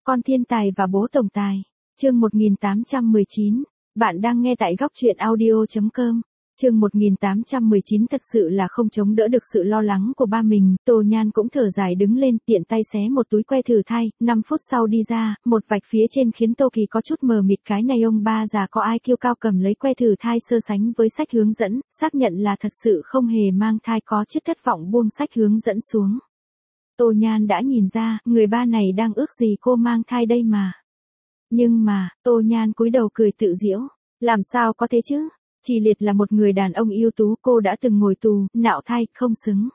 Con thiên tài và bố tổng tài. Chương 1819. Bạn đang nghe tại góc truyện audio.com. Chương 1819 thật sự là không chống đỡ được sự lo lắng của ba mình, Tô Nhan cũng thở dài đứng lên, tiện tay xé một túi que thử thai, 5 phút sau đi ra, một vạch phía trên khiến Tô Kỳ có chút mờ mịt, cái này ông ba già có ai kiêu cao cầm lấy que thử thai so sánh với sách hướng dẫn, xác nhận là thật sự không hề mang thai, có chút thất vọng buông sách hướng dẫn xuống. Tô Nhan đã nhìn ra, người ba này đang ước gì cô mang thai đây mà. Nhưng mà, Tô Nhan cúi đầu cười tự giễu, làm sao có thế chứ? Chỉ Liệt là một người đàn ông ưu tú, cô đã từng ngồi tù, nạo thai, không xứng.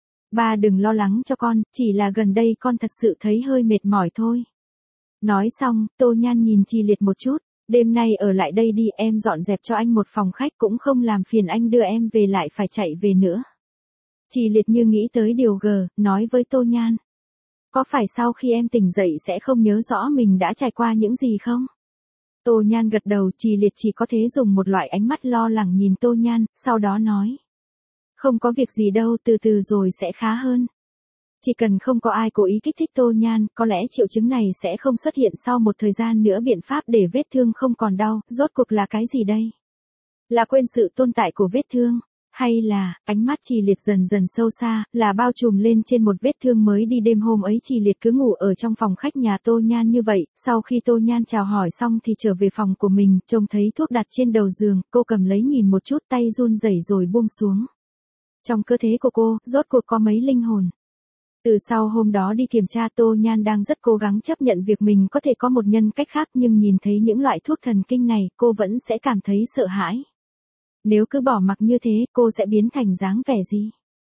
Ba đừng lo lắng cho con, chỉ là gần đây con thật sự thấy hơi mệt mỏi thôi. Nói xong, Tô Nhan nhìn Chỉ Liệt một chút, đêm nay ở lại đây đi, em dọn dẹp cho anh một phòng khách, cũng không làm phiền anh đưa em về lại phải chạy về nữa. Chỉ Liệt như nghĩ tới điều nói với Tô Nhan. Có phải sau khi em tỉnh dậy sẽ không nhớ rõ mình đã trải qua những gì không? Tô Nhan gật đầu, Chỉ Liệt chỉ có thể dùng một loại ánh mắt lo lắng nhìn Tô Nhan, sau đó nói. Không có việc gì đâu, từ từ rồi sẽ khá hơn. Chỉ cần không có ai cố ý kích thích Tô Nhan, có lẽ triệu chứng này sẽ không xuất hiện sau một thời gian nữa. Biện pháp để vết thương không còn đau, rốt cuộc là cái gì đây? Là quên sự tồn tại của vết thương? Hay là, ánh mắt Chỉ Liệt dần dần sâu xa, là bao trùm lên trên một vết thương mới đi. Đêm hôm ấy Chỉ Liệt cứ ngủ ở trong phòng khách nhà Tô Nhan như vậy, sau khi Tô Nhan chào hỏi xong thì trở về phòng của mình, trông thấy thuốc đặt trên đầu giường, cô cầm lấy nhìn một chút, tay run rẩy rồi buông xuống. Trong cơ thể của cô, rốt cuộc có mấy linh hồn. Từ sau hôm đó đi kiểm tra, Tô Nhan đang rất cố gắng chấp nhận việc mình có thể có một nhân cách khác, nhưng nhìn thấy những loại thuốc thần kinh này, cô vẫn sẽ cảm thấy sợ hãi. Nếu cứ bỏ mặc như thế, cô sẽ biến thành dáng vẻ gì?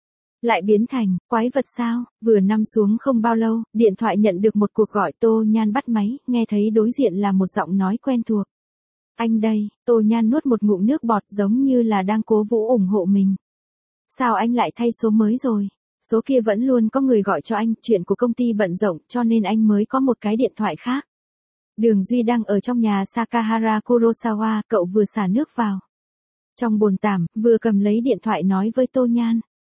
Lại biến thành quái vật sao? Vừa nằm xuống không bao lâu, điện thoại nhận được một cuộc gọi. Tô Nhan bắt máy, nghe thấy đối diện là một giọng nói quen thuộc. Anh đây. Tô Nhan nuốt một ngụm nước bọt, giống như là đang cố vũ ủng hộ mình. Sao anh lại thay số mới rồi? Số kia vẫn luôn có người gọi cho anh, chuyện của công ty bận rộn cho nên anh mới có một cái điện thoại khác. Đường Duy đang ở trong nhà Sakahara Kurosawa, cậu vừa xả nước vào. Trong bồn tắm, vừa cầm lấy điện thoại nói với Tô Nhan.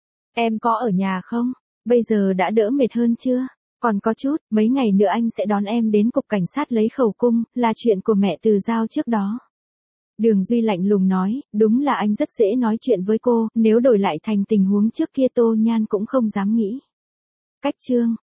Em có ở nhà không? Bây giờ đã đỡ mệt hơn chưa? Còn có chút, mấy ngày nữa anh sẽ đón em đến cục cảnh sát lấy khẩu cung, là chuyện của mẹ Từ Giao trước đó. Đường Duy lạnh lùng nói, đúng là anh rất dễ nói chuyện với cô, nếu đổi lại thành tình huống trước kia Tô Nhan cũng không dám nghĩ. Cách chương,